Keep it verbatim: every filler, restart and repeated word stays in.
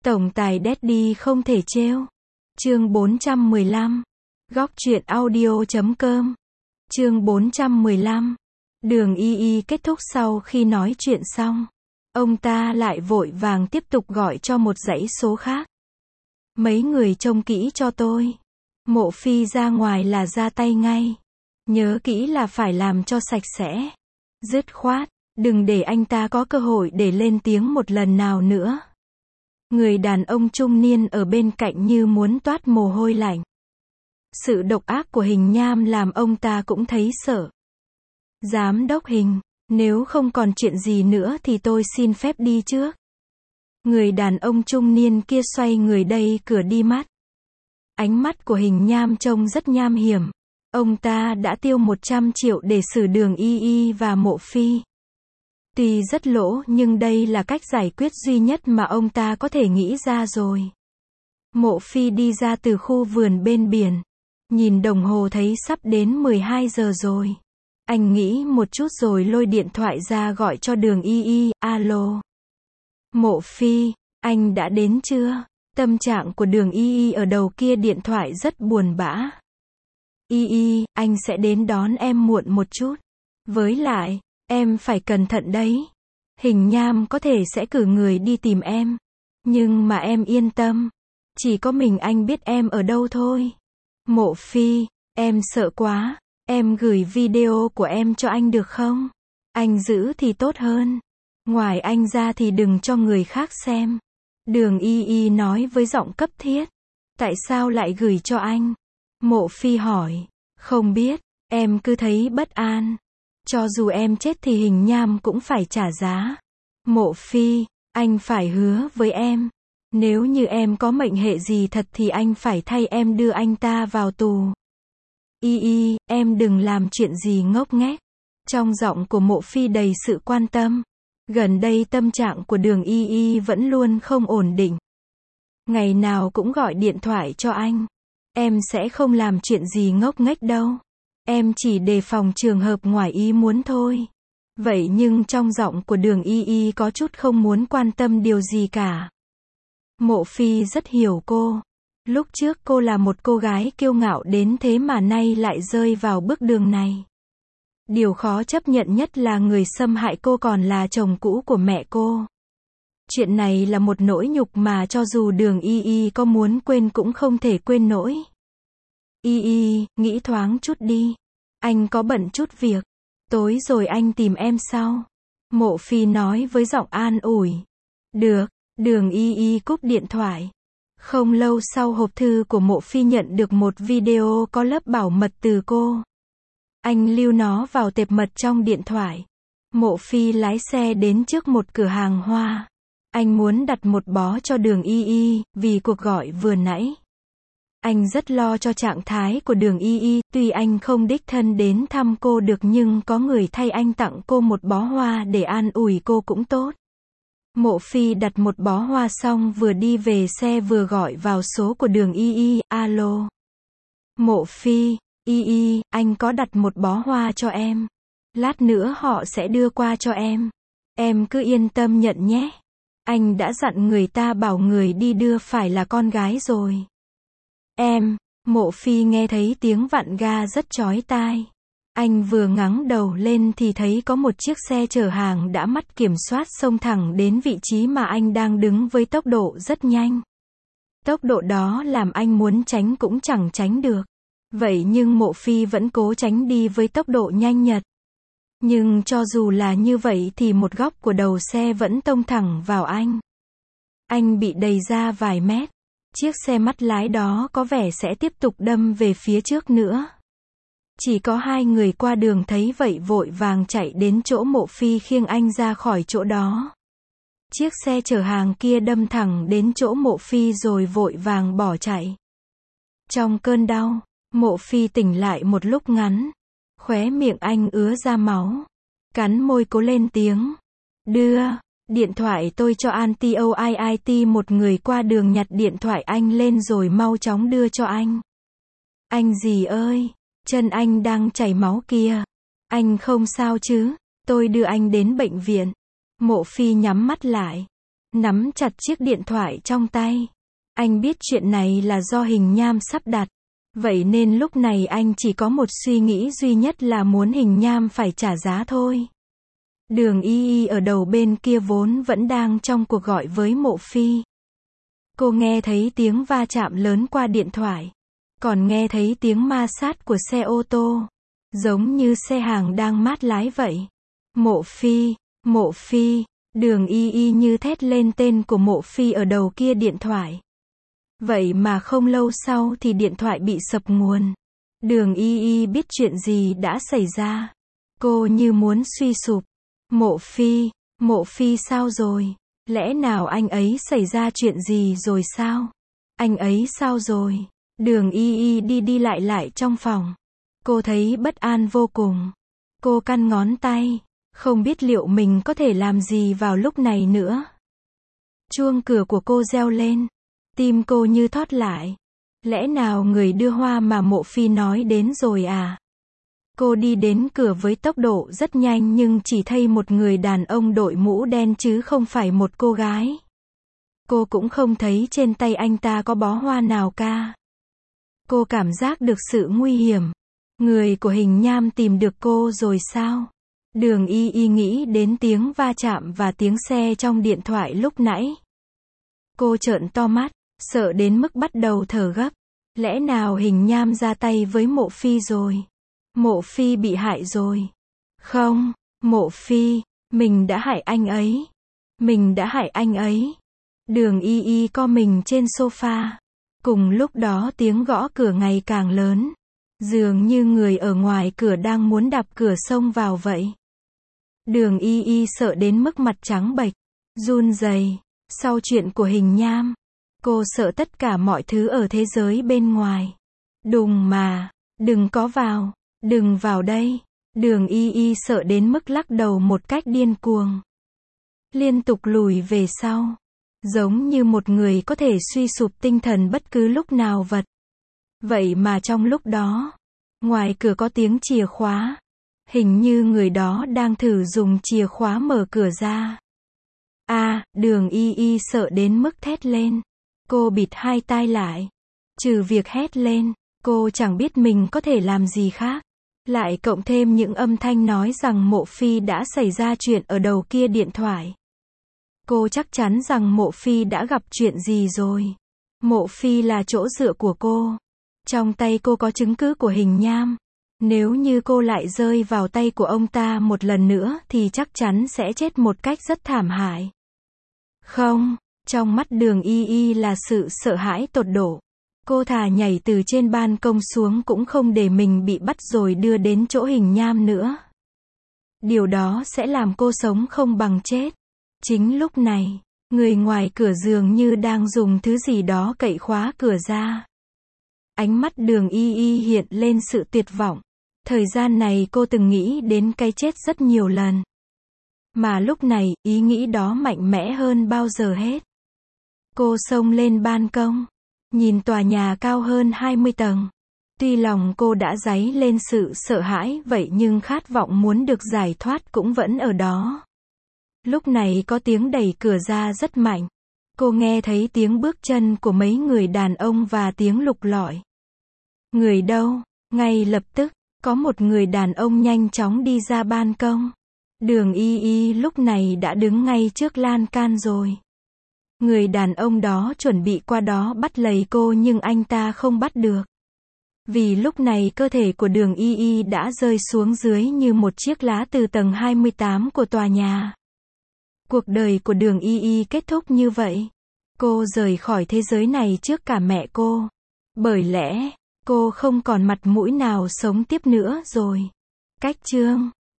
Tổng tài Daddy không thể trêu. Chương bốn trăm mười lăm. Góc truyện audio chấm com. Chương bốn trăm mười lăm. Đường Y Y kết thúc sau khi nói chuyện xong. Ông ta lại vội vàng tiếp tục gọi cho một dãy số khác. Mấy người trông kỹ cho tôi. Mộ Phi ra ngoài là ra tay ngay. Nhớ kỹ là phải làm cho sạch sẽ. Dứt khoát, đừng để anh ta có cơ hội để lên tiếng một lần nào nữa. Người đàn ông trung niên ở bên cạnh như muốn toát mồ hôi lạnh. Sự độc ác của Hình Nham làm ông ta cũng thấy sợ. Giám đốc Hình, nếu không còn chuyện gì nữa thì tôi xin phép đi trước. Người đàn ông trung niên kia xoay người đây cửa đi mắt. Ánh mắt của Hình Nham trông rất nham hiểm. Ông ta đã tiêu một trăm triệu để xử Đường Y Y và Mộ Phi. Tuy rất lỗ nhưng đây là cách giải quyết duy nhất mà ông ta có thể nghĩ ra rồi. Mộ Phi đi ra từ khu vườn bên biển. Nhìn đồng hồ thấy sắp đến mười hai giờ rồi. Anh nghĩ một chút rồi lôi điện thoại ra gọi cho Đường Y Y. Alo. Mộ Phi, anh đã đến chưa? Tâm trạng của Đường Y Y ở đầu kia điện thoại rất buồn bã. Y Y, anh sẽ đến đón em muộn một chút. Với lại, em phải cẩn thận đấy. Hình Nham có thể sẽ cử người đi tìm em. Nhưng mà em yên tâm. Chỉ có mình anh biết em ở đâu thôi. Mộ Phi, em sợ quá. Em gửi video của em cho anh được không? Anh giữ thì tốt hơn. Ngoài anh ra thì đừng cho người khác xem. Đường Y Y nói với giọng cấp thiết. Tại sao lại gửi cho anh? Mộ Phi hỏi. Không biết, em cứ thấy bất an. Cho dù em chết thì Hình Nham cũng phải trả giá. Mộ Phi, anh phải hứa với em. Nếu như em có mệnh hệ gì thật thì anh phải thay em đưa anh ta vào tù. Y Y, em đừng làm chuyện gì ngốc nghếch. Trong giọng của Mộ Phi đầy sự quan tâm. Gần đây tâm trạng của Đường Y Y vẫn luôn không ổn định. Ngày nào cũng gọi điện thoại cho anh. Em sẽ không làm chuyện gì ngốc nghếch đâu. Em chỉ đề phòng trường hợp ngoài ý muốn thôi. Vậy nhưng trong giọng của Đường Y Y có chút không muốn quan tâm điều gì cả. Mộ Phi rất hiểu cô. Lúc trước cô là một cô gái kiêu ngạo đến thế mà nay lại rơi vào bước đường này. Điều khó chấp nhận nhất là người xâm hại cô còn là chồng cũ của mẹ cô. Chuyện này là một nỗi nhục mà cho dù Đường Y Y có muốn quên cũng không thể quên nổi. Y Y, nghĩ thoáng chút đi. Anh có bận chút việc. Tối rồi anh tìm em sau. Mộ Phi nói với giọng an ủi. Được, Đường Y Y cúp điện thoại. Không lâu sau hộp thư của Mộ Phi nhận được một video có lớp bảo mật từ cô. Anh lưu nó vào tệp mật trong điện thoại. Mộ Phi lái xe đến trước một cửa hàng hoa. Anh muốn đặt một bó cho Đường Y Y, vì cuộc gọi vừa nãy. Anh rất lo cho trạng thái của Đường Y Y, tuy anh không đích thân đến thăm cô được nhưng có người thay anh tặng cô một bó hoa để an ủi cô cũng tốt. Mộ Phi đặt một bó hoa xong vừa đi về xe vừa gọi vào số của Đường Y Y. Alo. Mộ Phi, Y Y, anh có đặt một bó hoa cho em. Lát nữa họ sẽ đưa qua cho em. Em cứ yên tâm nhận nhé. Anh đã dặn người ta bảo người đi đưa phải là con gái rồi. Em, Mộ Phi nghe thấy tiếng vặn ga rất chói tai. Anh vừa ngẩng đầu lên thì thấy có một chiếc xe chở hàng đã mất kiểm soát xông thẳng đến vị trí mà anh đang đứng với tốc độ rất nhanh. Tốc độ đó làm anh muốn tránh cũng chẳng tránh được. Vậy nhưng Mộ Phi vẫn cố tránh đi với tốc độ nhanh nhật. Nhưng cho dù là như vậy thì một góc của đầu xe vẫn tông thẳng vào anh. Anh bị đẩy ra vài mét. Chiếc xe mất lái đó có vẻ sẽ tiếp tục đâm về phía trước nữa. Chỉ có hai người qua đường thấy vậy vội vàng chạy đến chỗ Mộ Phi khiêng anh ra khỏi chỗ đó. Chiếc xe chở hàng kia đâm thẳng đến chỗ Mộ Phi rồi vội vàng bỏ chạy. Trong cơn đau, Mộ Phi tỉnh lại một lúc ngắn. Khóe miệng anh ứa ra máu. Cắn môi cố lên tiếng. Đưa điện thoại tôi cho Antio i i tê. Một người qua đường nhặt điện thoại anh lên rồi mau chóng đưa cho anh. Anh gì ơi, chân anh đang chảy máu kìa. Anh không sao chứ? Tôi đưa anh đến bệnh viện. Mộ Phi nhắm mắt lại. nắm chặt chiếc điện thoại trong tay. Anh biết chuyện này là do Hình Nham sắp đặt. Vậy nên lúc này anh chỉ có một suy nghĩ duy nhất là muốn Hình Nham phải trả giá thôi. Đường Y Y ở đầu bên kia vốn vẫn đang trong cuộc gọi với Mộ Phi. Cô nghe thấy tiếng va chạm lớn qua điện thoại. Còn nghe thấy tiếng ma sát của xe ô tô. Giống như xe hàng đang mát lái vậy. Mộ Phi, Mộ Phi, Đường Y Y như thét lên tên của Mộ Phi ở đầu kia điện thoại. Vậy mà không lâu sau thì điện thoại bị sập nguồn. Đường Y Y biết chuyện gì đã xảy ra. Cô như muốn suy sụp. Mộ Phi, Mộ Phi sao rồi? Lẽ nào anh ấy xảy ra chuyện gì rồi sao? Anh ấy sao rồi? Đường Y Y đi đi lại lại trong phòng. Cô thấy bất an vô cùng. Cô căn ngón tay, không biết liệu mình có thể làm gì vào lúc này nữa. Chuông cửa của cô reo lên. Tim cô như thót lại. Lẽ nào người đưa hoa mà Mộ Phi nói đến rồi à? Cô đi đến cửa với tốc độ rất nhanh nhưng chỉ thấy một người đàn ông đội mũ đen chứ không phải một cô gái. Cô cũng không thấy trên tay anh ta có bó hoa nào cả. Cô cảm giác được sự nguy hiểm. Người của Hình Nham tìm được cô rồi sao? Đường Y Y nghĩ đến tiếng va chạm và tiếng xe trong điện thoại lúc nãy. Cô trợn to mắt, sợ đến mức bắt đầu thở gấp. Lẽ nào Hình Nham ra tay với Mộ Phi rồi? Mộ Phi bị hại rồi. Không, Mộ Phi, mình đã hại anh ấy. Mình đã hại anh ấy. Đường Y Y co mình trên sofa. Cùng lúc đó tiếng gõ cửa ngày càng lớn. Dường như người ở ngoài cửa đang muốn đạp cửa xông vào vậy. Đường Y Y sợ đến mức mặt trắng bệch, run rẩy. Sau chuyện của Hình Nham, cô sợ tất cả mọi thứ ở thế giới bên ngoài. Đùng mà, đừng có vào, đừng vào đây. Đường Y Y sợ đến mức lắc đầu một cách điên cuồng. Liên tục lùi về sau. Giống như một người có thể suy sụp tinh thần bất cứ lúc nào vật. Vậy mà trong lúc đó, ngoài cửa có tiếng chìa khóa. Hình như người đó đang thử dùng chìa khóa mở cửa ra. À, Đường Y Y sợ đến mức thét lên. Cô bịt hai tai lại. Trừ việc hét lên, cô chẳng biết mình có thể làm gì khác. Lại cộng thêm những âm thanh nói rằng Mộ Phi đã xảy ra chuyện ở đầu kia điện thoại. Cô chắc chắn rằng Mộ Phi đã gặp chuyện gì rồi. Mộ Phi là chỗ dựa của cô. Trong tay cô có chứng cứ của Hình Nham. Nếu như cô lại rơi vào tay của ông ta một lần nữa thì chắc chắn sẽ chết một cách rất thảm hại. Không, trong mắt Đường Y Y là sự sợ hãi tột độ. Cô thà nhảy từ trên ban công xuống cũng không để mình bị bắt rồi đưa đến chỗ Hình Nham nữa. Điều đó sẽ làm cô sống không bằng chết. Chính lúc này, người ngoài cửa dường như đang dùng thứ gì đó cậy khóa cửa ra. Ánh mắt Đường Y Y hiện lên sự tuyệt vọng. Thời gian này cô từng nghĩ đến cái chết rất nhiều lần. Mà lúc này, ý nghĩ đó mạnh mẽ hơn bao giờ hết. Cô xông lên ban công, nhìn tòa nhà cao hơn hai mươi tầng. Tuy lòng cô đã dấy lên sự sợ hãi vậy nhưng khát vọng muốn được giải thoát cũng vẫn ở đó. Lúc này có tiếng đẩy cửa ra rất mạnh. Cô nghe thấy tiếng bước chân của mấy người đàn ông và tiếng lục lọi. Người đâu? Ngay lập tức, có một người đàn ông nhanh chóng đi ra ban công. Đường Y Y lúc này đã đứng ngay trước lan can rồi. Người đàn ông đó chuẩn bị qua đó bắt lấy cô nhưng anh ta không bắt được. Vì lúc này cơ thể của Đường Y Y đã rơi xuống dưới như một chiếc lá từ tầng hai mươi tám của tòa nhà. Cuộc đời của Đường Y Y kết thúc như vậy. Cô rời khỏi thế giới này trước cả mẹ cô. Bởi lẽ, cô không còn mặt mũi nào sống tiếp nữa rồi. Cách chương